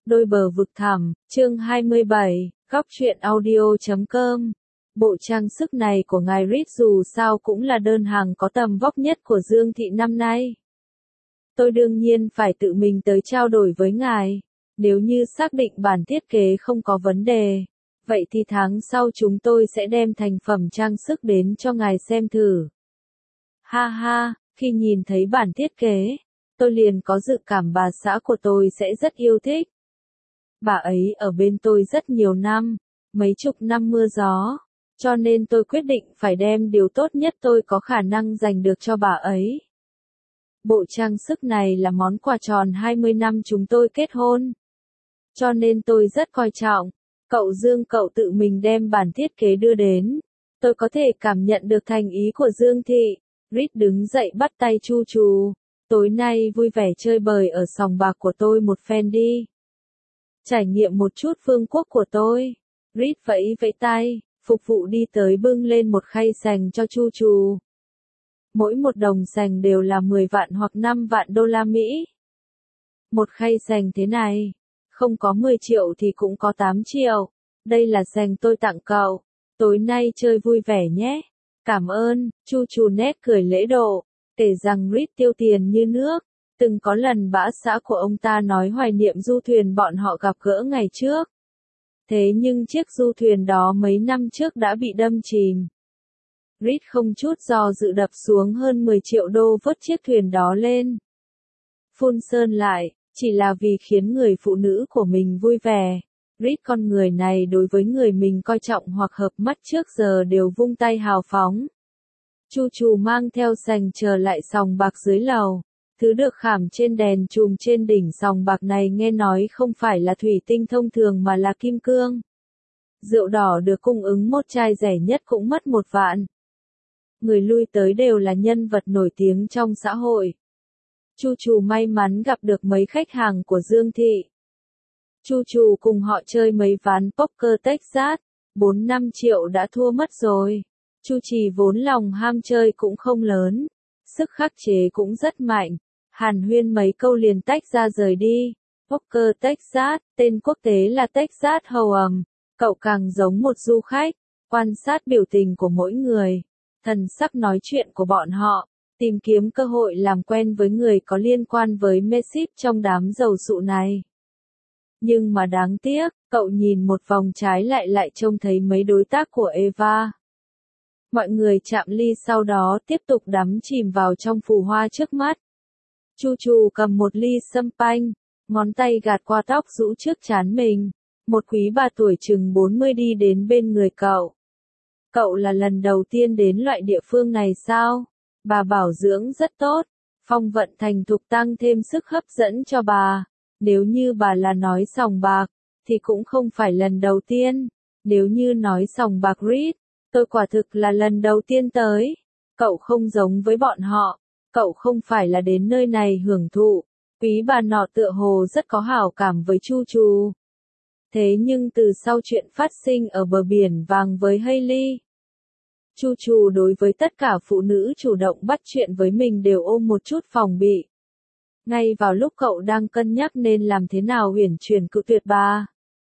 Đôi bờ vực thẳm, chương 27, góc truyện audio.com. Bộ trang sức này của ngài Reed dù sao cũng là đơn hàng có tầm vóc nhất của Dương Thị năm nay. Tôi đương nhiên phải tự mình tới trao đổi với ngài. Nếu như xác định bản thiết kế không có vấn đề, vậy thì tháng sau chúng tôi sẽ đem thành phẩm trang sức đến cho ngài xem thử. Ha ha, khi nhìn thấy bản thiết kế, tôi liền có dự cảm bà xã của tôi sẽ rất yêu thích. Bà ấy ở bên tôi rất nhiều năm, mấy chục năm mưa gió, cho nên tôi quyết định phải đem điều tốt nhất tôi có khả năng dành được cho bà ấy. Bộ trang sức này là món quà tròn 20 năm chúng tôi kết hôn. Cho nên tôi rất coi trọng. Cậu Dương cậu tự mình đem bản thiết kế đưa đến. Tôi có thể cảm nhận được thành ý của Dương Thị. Reed đứng dậy bắt tay Chu Trù. Tối nay vui vẻ chơi bời ở sòng bạc của tôi một phen đi. Trải nghiệm một chút vương quốc của tôi. Reed vẫy vẫy tay, phục vụ đi tới bưng lên một khay sành cho Chu Trù. Mỗi một đồng sành đều là 10 vạn hoặc 5 vạn đô la Mỹ. Một khay sành thế này, không có 10 triệu thì cũng có 8 triệu. Đây là sành tôi tặng cậu. Tối nay chơi vui vẻ nhé. Cảm ơn, Chu Trù nét cười lễ độ, kể rằng Reed tiêu tiền như nước. Từng có lần bã xã của ông ta nói hoài niệm du thuyền bọn họ gặp gỡ ngày trước. Thế nhưng chiếc du thuyền đó mấy năm trước đã bị đâm chìm. Reed không chút do dự đập xuống hơn 10 triệu đô vớt chiếc thuyền đó lên. Phun sơn lại, chỉ là vì khiến người phụ nữ của mình vui vẻ. Reed con người này đối với người mình coi trọng hoặc hợp mắt trước giờ đều vung tay hào phóng. Chu Trù mang theo sành trở lại sòng bạc dưới lầu. Thứ được khảm trên đèn chùm trên đỉnh sòng bạc này nghe nói không phải là thủy tinh thông thường mà là kim cương. Rượu đỏ được cung ứng một chai rẻ nhất cũng mất 1 vạn. Người lui tới đều là nhân vật nổi tiếng trong xã hội. Chu Trù may mắn gặp được mấy khách hàng của Dương Thị. Chu Trù cùng họ chơi mấy ván poker Texas, 4-5 triệu đã thua mất rồi. Chu Trì vốn lòng ham chơi cũng không lớn, sức khắc chế cũng rất mạnh. Hàn huyên mấy câu liền tách ra rời đi. Poker Texas, tên quốc tế là Texas Hold'em. Cậu càng giống một du khách, quan sát biểu tình của mỗi người, thần sắc nói chuyện của bọn họ, tìm kiếm cơ hội làm quen với người có liên quan với Mesip trong đám dầu sụ này. Nhưng mà đáng tiếc, cậu nhìn một vòng trái lại trông thấy mấy đối tác của Eva. Mọi người chạm ly sau đó tiếp tục đắm chìm vào trong phù hoa trước mắt. Chu Trù cầm một ly champagne, ngón tay gạt qua tóc rũ trước trán mình. Một quý bà tuổi chừng 40 đi đến bên người cậu. Cậu là lần đầu tiên đến loại địa phương này sao? Bà bảo dưỡng rất tốt, phong vận thành thục tăng thêm sức hấp dẫn cho bà. Nếu như bà là nói sòng bạc, thì cũng không phải lần đầu tiên. Nếu như nói sòng bạc Reed, tôi quả thực là lần đầu tiên tới. Cậu không giống với bọn họ, cậu không phải là đến nơi này hưởng thụ. Quý bà nọ tựa hồ rất có hảo cảm với Chu Trù. Thế nhưng từ sau chuyện phát sinh ở bờ biển vàng với Hailey, Chu Trù đối với tất cả phụ nữ chủ động bắt chuyện với mình đều ôm một chút phòng bị. Ngay vào lúc cậu đang cân nhắc nên làm thế nào uyển chuyển cự tuyệt bà,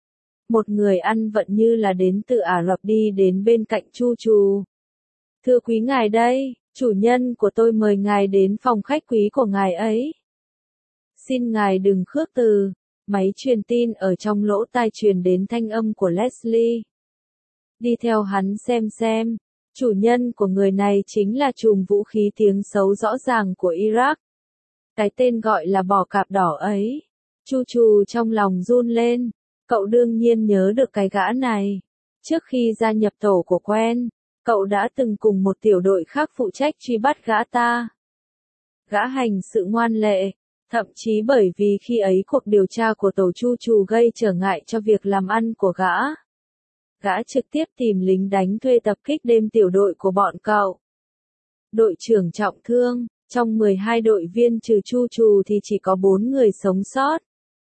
một người ăn vận như là đến từ Ả Rập đi đến bên cạnh Chu Trù. Thưa quý ngài đây, chủ nhân của tôi mời ngài đến phòng khách quý của ngài ấy. Xin ngài đừng khước từ. Máy truyền tin ở trong lỗ tai truyền đến thanh âm của Leslie. Đi theo hắn xem, chủ nhân của người này chính là chùm vũ khí tiếng xấu rõ ràng của Iraq. Cái tên gọi là bò cạp đỏ ấy. Chu Trù trong lòng run lên, cậu đương nhiên nhớ được cái gã này. Trước khi gia nhập tổ của Quen, cậu đã từng cùng một tiểu đội khác phụ trách truy bắt gã ta. Gã hành sự ngoan lệ. Thậm chí bởi vì khi ấy cuộc điều tra của tổ Chu Trù gây trở ngại cho việc làm ăn của gã. Gã trực tiếp tìm lính đánh thuê tập kích đêm tiểu đội của bọn cậu. Đội trưởng trọng thương, trong 12 đội viên trừ Chu Trù thì chỉ có 4 người sống sót.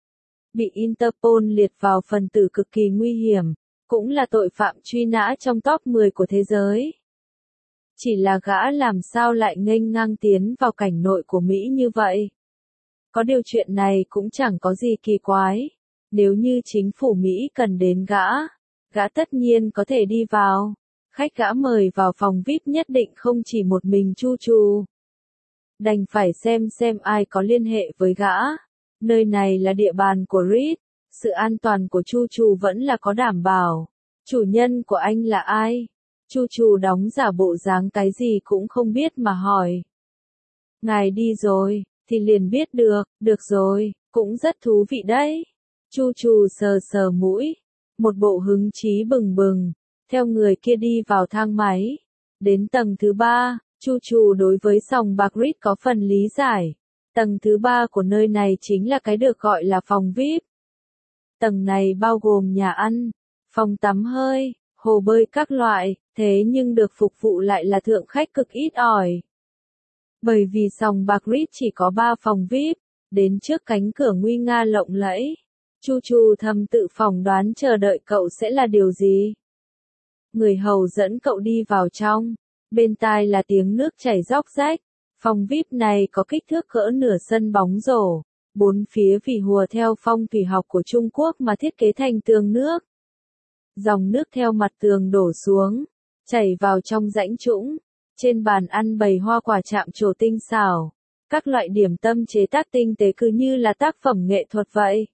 Bị Interpol liệt vào phần tử cực kỳ nguy hiểm, cũng là tội phạm truy nã trong top 10 của thế giới. Chỉ là gã làm sao lại nghênh ngang tiến vào cảnh nội của Mỹ như vậy? Có điều chuyện này cũng chẳng có gì kỳ quái. Nếu như chính phủ Mỹ cần đến gã tất nhiên có thể đi vào. Khách gã mời vào phòng VIP nhất định không chỉ một mình Chu Chu. Đành phải xem ai có liên hệ với gã. Nơi này là địa bàn của Reed, sự an toàn của Chu Chu vẫn là có đảm bảo. Chủ nhân của anh là ai? Chu Chu đóng giả bộ dáng cái gì cũng không biết mà hỏi. Ngài đi rồi, thì liền biết được rồi, cũng rất thú vị đấy. Chu Chu sờ mũi, một bộ hứng chí bừng bừng, theo người kia đi vào thang máy. Đến tầng thứ 3, Chu Chu đối với sòng bạc Reed có phần lý giải. Tầng thứ 3 của nơi này chính là cái được gọi là phòng VIP. Tầng này bao gồm nhà ăn, phòng tắm hơi, hồ bơi các loại, thế nhưng được phục vụ lại là thượng khách cực ít ỏi. Bởi vì sòng bạc Reed chỉ có 3 phòng VIP, đến trước cánh cửa nguy nga lộng lẫy. Chu Chu thầm tự phỏng đoán chờ đợi cậu sẽ là điều gì. Người hầu dẫn cậu đi vào trong, bên tai là tiếng nước chảy róc rách. Phòng VIP này có kích thước cỡ nửa sân bóng rổ, bốn phía vì hùa theo phong thủy học của Trung Quốc mà thiết kế thành tường nước. Dòng nước theo mặt tường đổ xuống, chảy vào trong rãnh trũng. Trên bàn ăn bày hoa quả chạm trổ tinh xảo, các loại điểm tâm chế tác tinh tế cứ như là tác phẩm nghệ thuật vậy.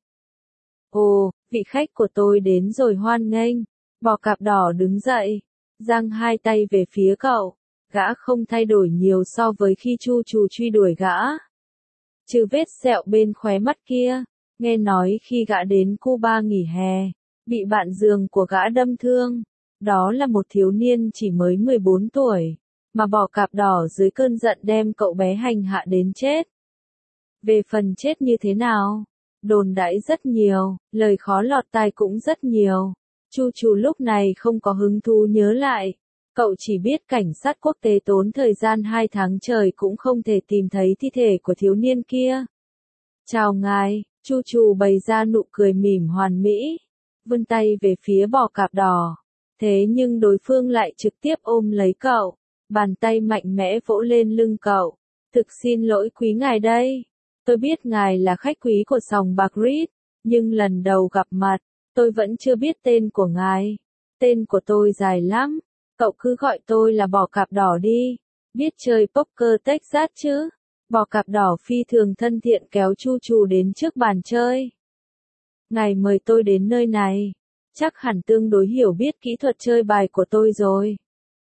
Ồ, vị khách của tôi đến rồi, hoan nghênh. Bò cạp đỏ đứng dậy, giang hai tay về phía cậu. Gã không thay đổi nhiều so với khi Chu Chu truy đuổi gã. Trừ vết sẹo bên khóe mắt kia, nghe nói khi gã đến Cuba nghỉ hè, bị bạn giường của gã đâm thương. Đó là một thiếu niên chỉ mới 14 tuổi, mà bò cạp đỏ dưới cơn giận đem cậu bé hành hạ đến chết. Về phần chết như thế nào, đồn đãi rất nhiều, lời khó lọt tai cũng rất nhiều. Chu Chu lúc này không có hứng thú nhớ lại. Cậu chỉ biết cảnh sát quốc tế tốn thời gian 2 tháng trời cũng không thể tìm thấy thi thể của thiếu niên kia. Chào ngài, Chu Chu bày ra nụ cười mỉm hoàn mỹ, vươn tay về phía bò cạp đỏ. Thế nhưng đối phương lại trực tiếp ôm lấy cậu, bàn tay mạnh mẽ vỗ lên lưng cậu. Thực xin lỗi quý ngài đây. Tôi biết ngài là khách quý của sòng bạc Reed, nhưng lần đầu gặp mặt, tôi vẫn chưa biết tên của ngài. Tên của tôi dài lắm. Cậu cứ gọi tôi là bò cạp đỏ đi. Biết chơi poker Texas chứ? Bò cạp đỏ phi thường thân thiện kéo Chu Chu đến trước bàn chơi. Ngài mời tôi đến nơi này, chắc hẳn tương đối hiểu biết kỹ thuật chơi bài của tôi rồi.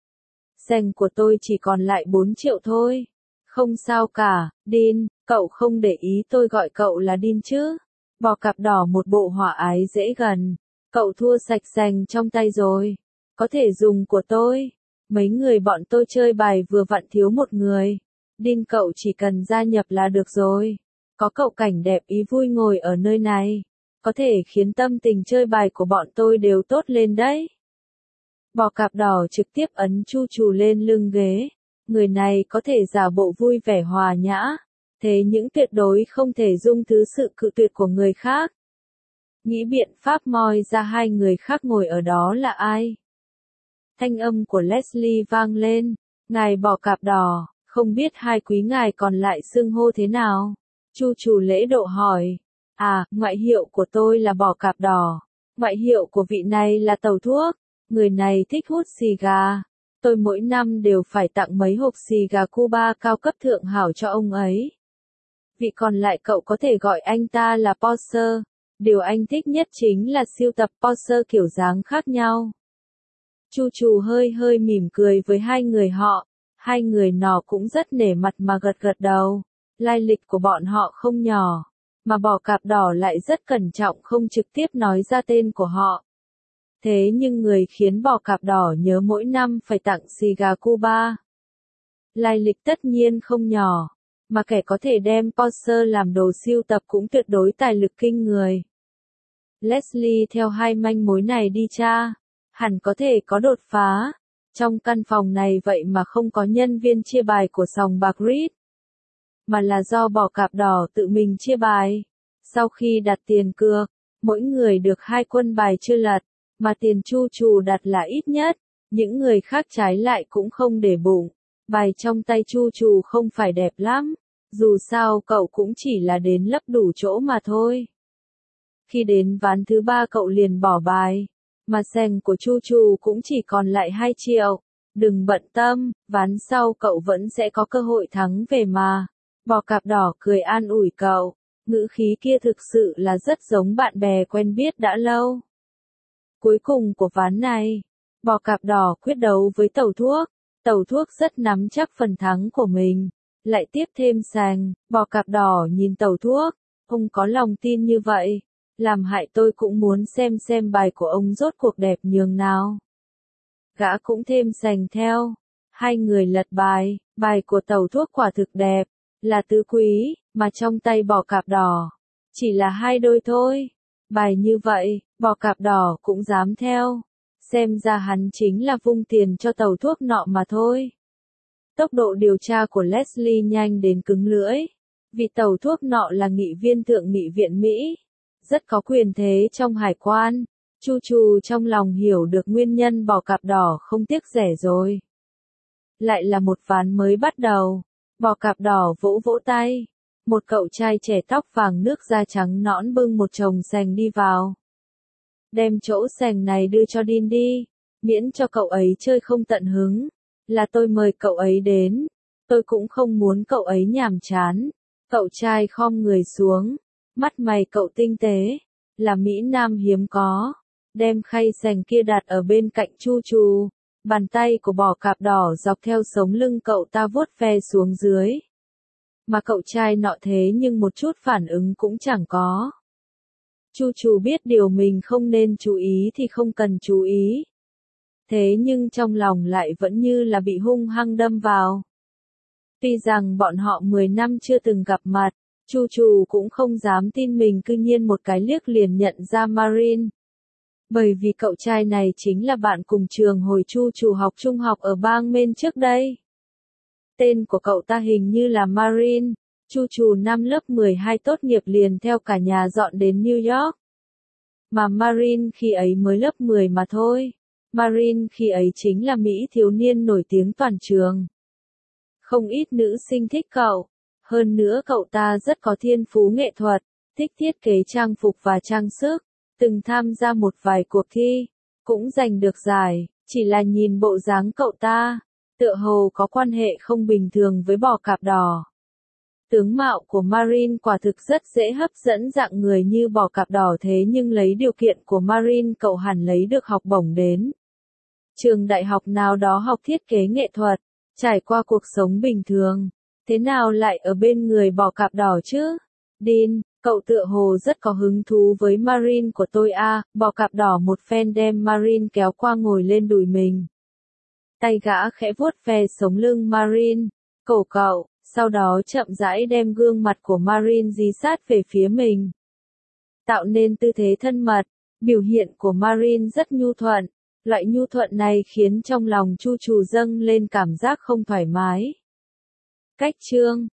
Sành của tôi chỉ còn lại 4 triệu thôi. Không sao cả, Dean, cậu không để ý tôi gọi cậu là Dean chứ? Bò cạp đỏ một bộ hòa ái dễ gần. Cậu thua sạch sành trong tay rồi. Có thể dùng của tôi. Mấy người bọn tôi chơi bài vừa vặn thiếu một người. Dean cậu chỉ cần gia nhập là được rồi. Có cậu cảnh đẹp ý vui ngồi ở nơi này. Có thể khiến tâm tình chơi bài của bọn tôi đều tốt lên đấy. Bò cạp đỏ trực tiếp ấn Chu Chu lên lưng ghế. Người này có thể giả bộ vui vẻ hòa nhã. Thế những tuyệt đối không thể dung thứ sự cự tuyệt của người khác. Nghĩ biện pháp moi ra hai người khác ngồi ở đó là ai. Thanh âm của Leslie vang lên. Ngài bò cạp đỏ, không biết hai quý ngài còn lại xưng hô thế nào? Chu Chu lễ độ hỏi. À, ngoại hiệu của tôi là bò cạp đỏ. Ngoại hiệu của vị này là tàu thuốc. Người này thích hút xì gà. Tôi mỗi năm đều phải tặng mấy hộp xì gà Cuba cao cấp thượng hảo cho ông ấy. Vị còn lại cậu có thể gọi anh ta là Porsche. Điều anh thích nhất chính là sưu tập Porsche kiểu dáng khác nhau. Chu Chu hơi mỉm cười với hai người họ. Hai người nọ cũng rất nể mặt mà gật gật đầu. Lai lịch của bọn họ không nhỏ. Mà bò cạp đỏ lại rất cẩn trọng không trực tiếp nói ra tên của họ. Thế nhưng người khiến bò cạp đỏ nhớ mỗi năm phải tặng xì gà Cuba. Lai lịch tất nhiên không nhỏ. Mà kẻ có thể đem Porsche làm đồ sưu tập cũng tuyệt đối tài lực kinh người. Leslie theo hai manh mối này đi tra. Hẳn có thể có đột phá. Trong căn phòng này vậy mà không có nhân viên chia bài của sòng bạc Reed. Mà là do bò cạp đỏ tự mình chia bài. Sau khi đặt tiền cược, mỗi người được 2 quân bài chưa lật. Mà tiền Chu Chu đặt là ít nhất. Những người khác trái lại cũng không để bụng. Bài trong tay Chu Chu không phải đẹp lắm. Dù sao cậu cũng chỉ là đến lấp đủ chỗ mà thôi. Khi đến ván thứ 3 cậu liền bỏ bài, mà sành của Chu Chu cũng chỉ còn lại 2 triệu. Đừng bận tâm, ván sau cậu vẫn sẽ có cơ hội thắng về mà. Bò cạp đỏ cười an ủi cậu, ngữ khí kia thực sự là rất giống bạn bè quen biết đã lâu. Cuối cùng của ván này, bò cạp đỏ quyết đấu với tàu thuốc. Tàu thuốc rất nắm chắc phần thắng của mình. Lại tiếp thêm sành, bò cạp đỏ nhìn tàu thuốc, ông có lòng tin như vậy. Làm hại tôi cũng muốn xem bài của ông rốt cuộc đẹp nhường nào. Gã cũng thêm sành theo. Hai người lật bài của tàu thuốc quả thực đẹp, là tứ quý, mà trong tay bò cạp đỏ. Chỉ là 2 đôi thôi. Bài như vậy, bò cạp đỏ cũng dám theo. Xem ra hắn chính là vung tiền cho tàu thuốc nọ mà thôi. Tốc độ điều tra của Leslie nhanh đến cứng lưỡi. Vì tàu thuốc nọ là nghị viên thượng nghị viện Mỹ. Rất có quyền thế trong hải quan. Chu Chu trong lòng hiểu được nguyên nhân bò cạp đỏ không tiếc rẻ rồi. Lại là một ván mới bắt đầu. Bò cạp đỏ vỗ vỗ tay. Một cậu trai trẻ tóc vàng nước da trắng nõn bưng một chồng sành đi vào. Đem chỗ sành này đưa cho Dean đi. Miễn cho cậu ấy chơi không tận hứng. Là tôi mời cậu ấy đến. Tôi cũng không muốn cậu ấy nhàm chán. Cậu trai khom người xuống. Mắt mày cậu tinh tế. Là Mỹ Nam hiếm có. Đem khay sành kia đặt ở bên cạnh Chu Chu. Bàn tay của bò cạp đỏ dọc theo sống lưng cậu ta vuốt ve xuống dưới. Mà cậu trai nọ thế nhưng một chút phản ứng cũng chẳng có. Chu Chu biết điều mình không nên chú ý thì không cần chú ý. Thế nhưng trong lòng lại vẫn như là bị hung hăng đâm vào. Tuy rằng bọn họ 10 năm chưa từng gặp mặt, Chu Chu cũng không dám tin mình cư nhiên một cái liếc liền nhận ra Marin. Bởi vì cậu trai này chính là bạn cùng trường hồi Chu Chu học trung học ở bang Maine trước đây. Tên của cậu ta hình như là Marin. Chu Chu năm lớp 12 tốt nghiệp liền theo cả nhà dọn đến New York. Mà Marin khi ấy mới lớp 10 mà thôi. Marin khi ấy chính là Mỹ thiếu niên nổi tiếng toàn trường. Không ít nữ sinh thích cậu. Hơn nữa cậu ta rất có thiên phú nghệ thuật, thích thiết kế trang phục và trang sức. Từng tham gia một vài cuộc thi, cũng giành được giải, chỉ là nhìn bộ dáng cậu ta, tựa hồ có quan hệ không bình thường với bò cạp đỏ. Tướng mạo của Marin quả thực rất dễ hấp dẫn dạng người như bò cạp đỏ thế nhưng lấy điều kiện của Marin cậu hẳn lấy được học bổng đến trường đại học nào đó học thiết kế nghệ thuật, trải qua cuộc sống bình thường, thế nào lại ở bên người bò cạp đỏ chứ? Dean, cậu tựa hồ rất có hứng thú với Marin của tôi à, bò cạp đỏ một phen đem Marin kéo qua ngồi lên đùi mình. Tay gã khẽ vuốt ve sống lưng Marin, cổ cậu, sau đó chậm rãi đem gương mặt của Marin dí sát về phía mình. Tạo nên tư thế thân mật, biểu hiện của Marin rất nhu thuận, loại nhu thuận này khiến trong lòng Chu Chu dâng lên cảm giác không thoải mái. Cách chương